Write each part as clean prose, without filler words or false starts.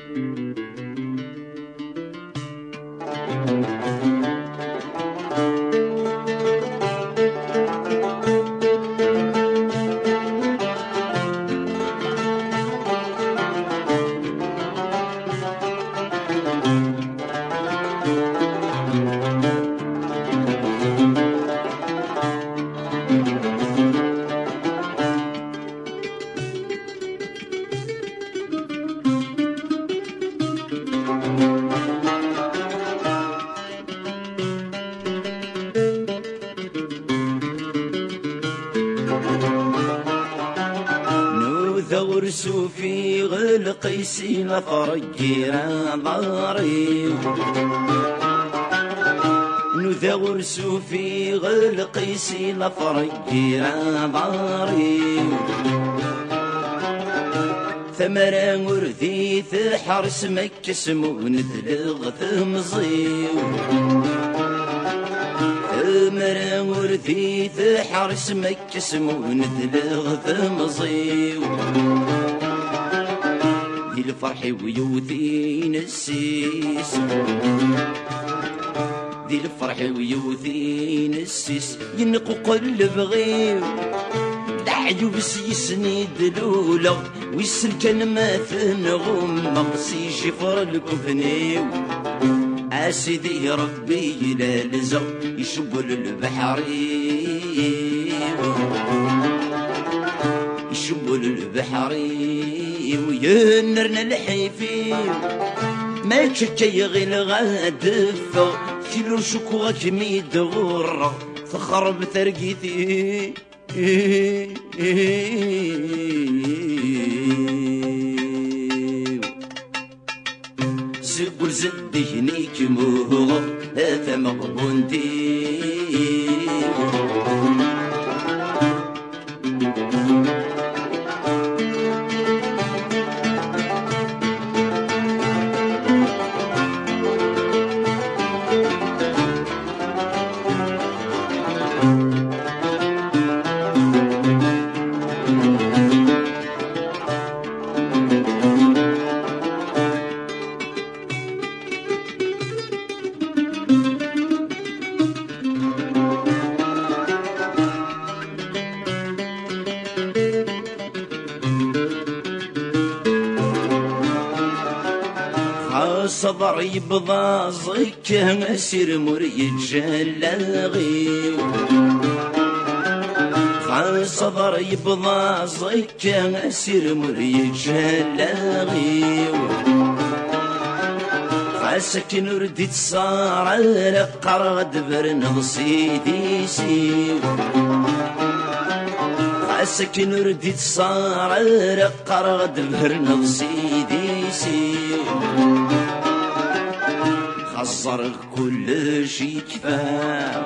ثورسو في غلقيسي لفرقينا ضاري نثورسو في غلقيسي لفرقينا ضاري ثمرة ورثي ثحرس مكسمون ثلغ ثمزيو ثمرة ورثي ثحرس مكسمون ثلغ ثمزيو ذي الفرح ويوثي نسيس ذي الفرح ويوثي نسيس ينقو قلب غيو دعيوبس يسند لولا ويسن كان ما ثنغم مقسي شفر الكفنيو اسيدي ربي لا لزق يشبل البحري يشبل البحري وينرنا الحيفي ما تشكي غير غادفة كيلو شكوى كميد غرة تخرب ثرقيتي سقل زديني كموغ هذا مغبوندي صبر يبضى زك اسير مريد جلاغي صبر يبضى زك اسير مريد جلاغي سكن رديت صار على قرد برن صيدي سيو سكن رديت صار على قرد برن صيدي سيو خزر كل شي كفا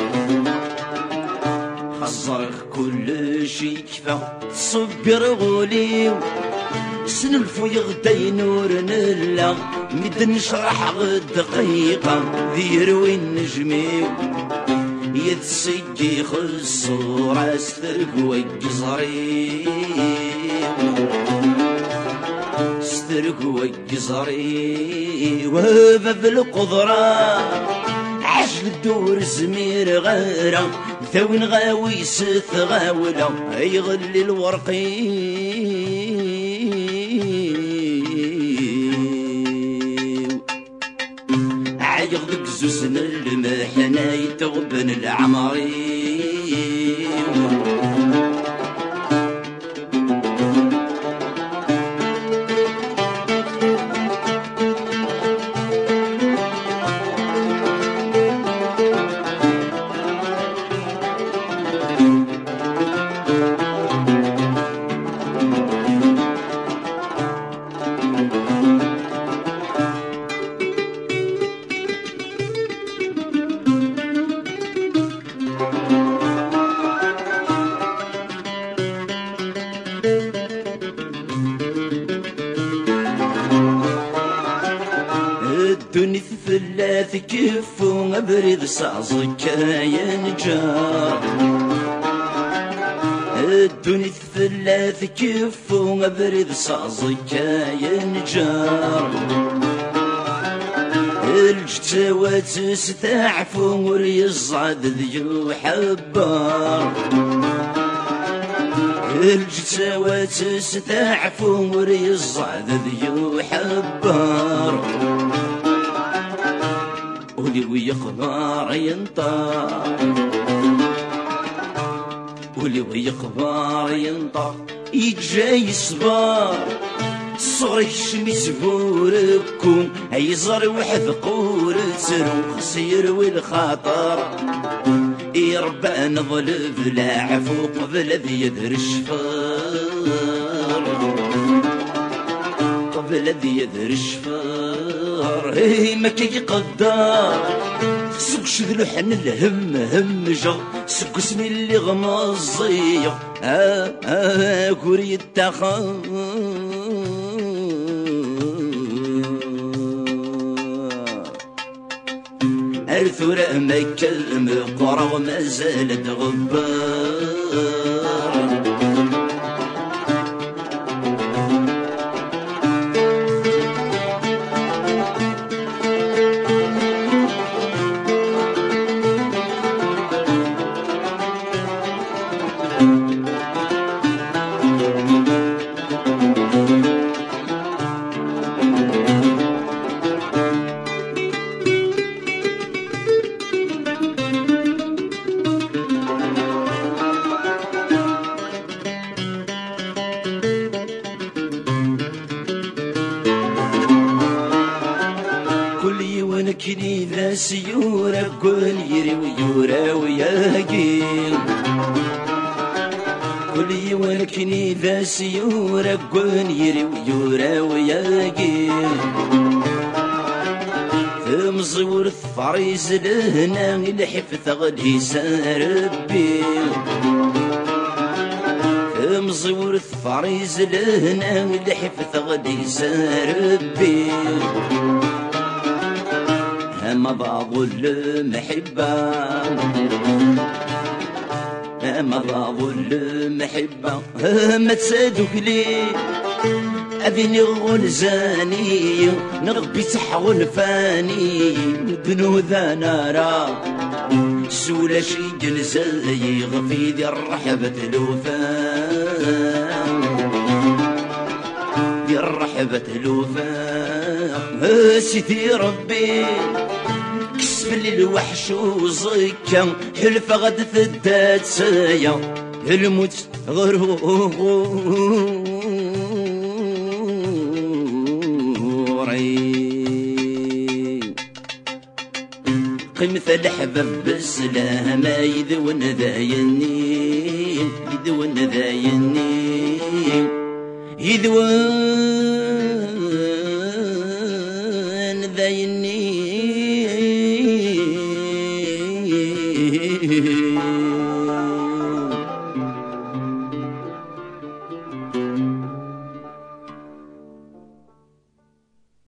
خزر كل شي كفا صبر غولي سنلفو يغدي نور نلا مد نشرح غد دقيقة ذيروي النجمي يتسجي خصورة سترق وقزري سترق وقزري وباب القدرة عجل الدور زمير غيره ثوين غاوي ست غاولة يغلي الورقي عيغدك زوسن المحنة يتغبن العمري الدنيا ثلاث كفو أبرد صعصك يا نجار الدنيا ثلاث كفو بريد صازي كاين جار الجتوات ستعفو وريصعد ذيو حبار الجتوات ستعفو وريصعد ذيو حبار ولي ويقبار ينطار ولي ويقبار ينطار يجاي صبار صغرك شميس بوركم يزر وحد قول ترو خسير والخاطر يربى نظلف لا عفو قبل ذي يدر الشفار قبل ذي يدر الشفار ما كي قدار سوق شذ حن الهم همجة سوق اسمي اللي غمزية كوري التخا الثورة مكة المقرى وما زالت غبار كني ذا سيورة كل يري ويورا وياقين كل يوالكني ذا سيورة كل يري ويورا وياقين ثم زور الفريز لهنا الحفظ غدي ساربي ثم زور الفريز لهنا الحفظ غدي ساربي ما ضاضوا المحبة ما ضاضوا المحبة ما تسادوك لي أذني غنزاني نغبي تحول فاني بنو ذا نارا سولا شي جنزاي غفي ذي الرحبة الوفاء ذي الرحبة الوفاء سيدي ربي كسب لي الوحش وزكا حلف غد ثدات سايا الموت غروري قيمة الحباب بالسلامة يذون ذايني يذون ذايني يذون ذايني